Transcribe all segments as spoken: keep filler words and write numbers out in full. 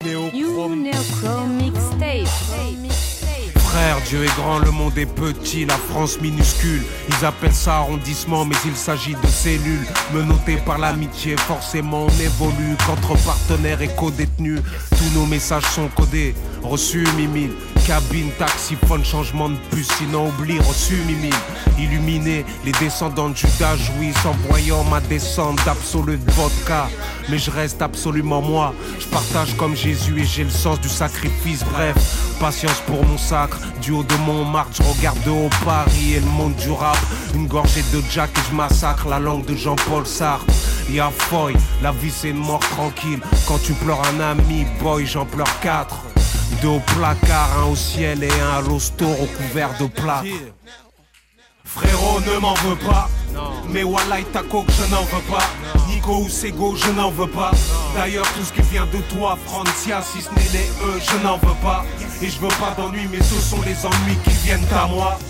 You Neochrome Mixtape. Frère, Dieu est grand, le monde est petit, la France minuscule. Ils appellent ça arrondissement, mais il s'agit de cellules menottées par l'amitié, forcément on évolue. Qu'entre partenaires et co-détenus, tous nos messages sont codés. Reçu mimile, cabine, taxiphone, changement de puce, sinon oublie, reçu mimile. Illuminé, les descendants de Judas jouissent en voyant ma descente d'absolute vodka. Mais je reste absolument moi, je partage comme Jésus et j'ai le sens du sacrifice. Bref, patience pour mon sacre, du haut de Montmartre, je regarde de haut Paris et le monde du rap. Une gorgée de Jack et je massacre la langue de Jean-Paul Sartre. Y'a Foy, la vie c'est une mort tranquille. Quand tu pleures un ami, boy, j'en pleure quatre. Deux au placard, un au ciel et un à l'hosto recouvert de plâtre. Frérot, ne m'en veux pas. Non. Mais Wallah ta coke, je n'en veux pas. Non. Nico ou Sego, je n'en veux pas. D'ailleurs, tout ce qui vient de toi, Francia, si ce n'est les E, je n'en veux pas. Et je veux pas d'ennui, mais ce sont les ennuis qui viennent à moi.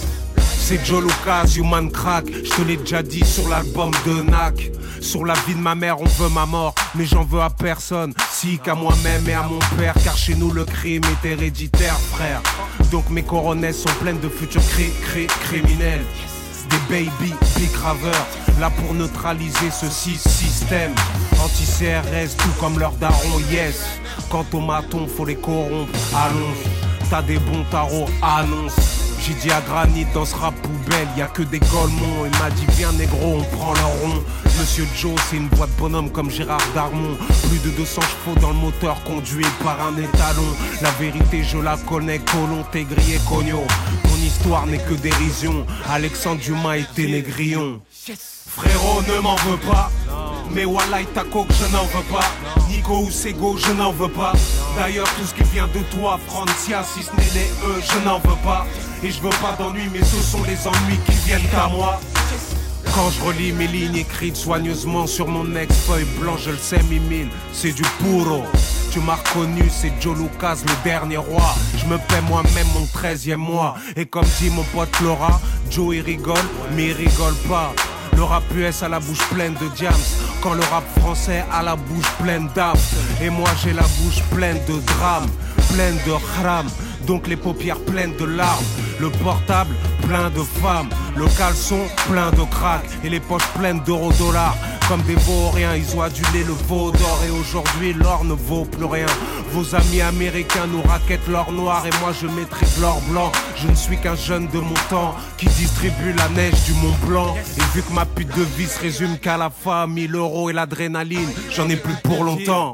C'est Joe Lucas, Human Crack. Je te l'ai déjà dit sur l'album de Nak. Sur la vie de ma mère, on veut ma mort, mais j'en veux à personne, si qu'à moi-même et à mon père, car chez nous le crime est héréditaire, frère. Donc mes coronesses sont pleines de futurs cri cri criminels. Des baby, big graveurs, là pour neutraliser ce système. Anti-C R S, tout comme leur daron, yes. Quant aux matons, faut les corrompre, allonge. T'as des bons tarots, annonce. J'ai dit à Granit dans ce rap poubelle, y'a que des golemons. Il m'a dit viens négro, on prend leur rond. Monsieur Joe, c'est une voix de bonhomme comme Gérard Darmon. Plus de deux cents chevaux dans le moteur, conduit par un étalon. La vérité je la connais, Colomb, Tégri et Cogno. Ton histoire n'est que dérision, Alexandre Dumas était négrillon. Frérot, ne m'en veux pas. Mais Wallah ta coke, je n'en veux pas. Nico ou Sego, je n'en veux pas. D'ailleurs, tout ce qui vient de toi, Francia, si ce n'est les E, je n'en veux pas. Et je veux pas d'ennui, mais ce sont les ennuis qui viennent à moi. Quand je relis mes lignes écrites soigneusement sur mon ex-feuille blanche, je le sais, Mimile, c'est du puro. Tu m'as reconnu, c'est Joe Lucas, le dernier roi. Je me paie moi-même mon treizième mois. Et comme dit mon pote Laura, Joe il rigole, mais il rigole pas. Le rap U S a la bouche pleine de diams, quand le rap français a la bouche pleine d'âme. Et moi j'ai la bouche pleine de drames, pleine de haram, donc les paupières pleines de larmes. Le portable plein de femmes, le caleçon plein de crack et les poches pleines d'euros dollars. Comme des vauriens, ils ont adulé le veau d'or et aujourd'hui l'or ne vaut plus rien. Vos amis américains nous raquettent l'or noir et moi je maîtrise l'or blanc. Je ne suis qu'un jeune de mon temps qui distribue la neige du Mont Blanc. Et vu que ma pute de vie se résume qu'à la famille, l'euro et l'adrénaline, j'en ai plus pour longtemps.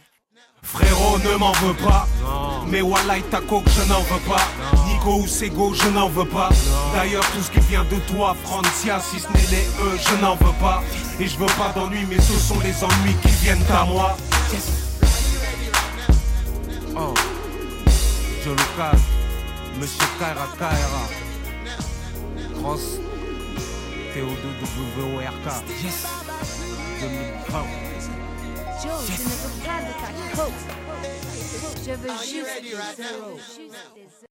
Frérot, ne m'en veux pas. Non. Mais Wallah ta coke, je n'en veux pas. Non. Nico ou Sego, je n'en veux pas. D'ailleurs, tout ce qui vient de toi, Francia, si ce n'est les E, je n'en veux pas. Et je veux pas d'ennui, mais ce sont les ennuis qui viennent à moi. Yes. Oh. Joe Lucas, Monsieur Kaira Kaira, Cross, T O deux W O R K. Yes. deux mille vingt. Joe, yes. Je ne veux pas de ta coke. Je veux juste des zéros.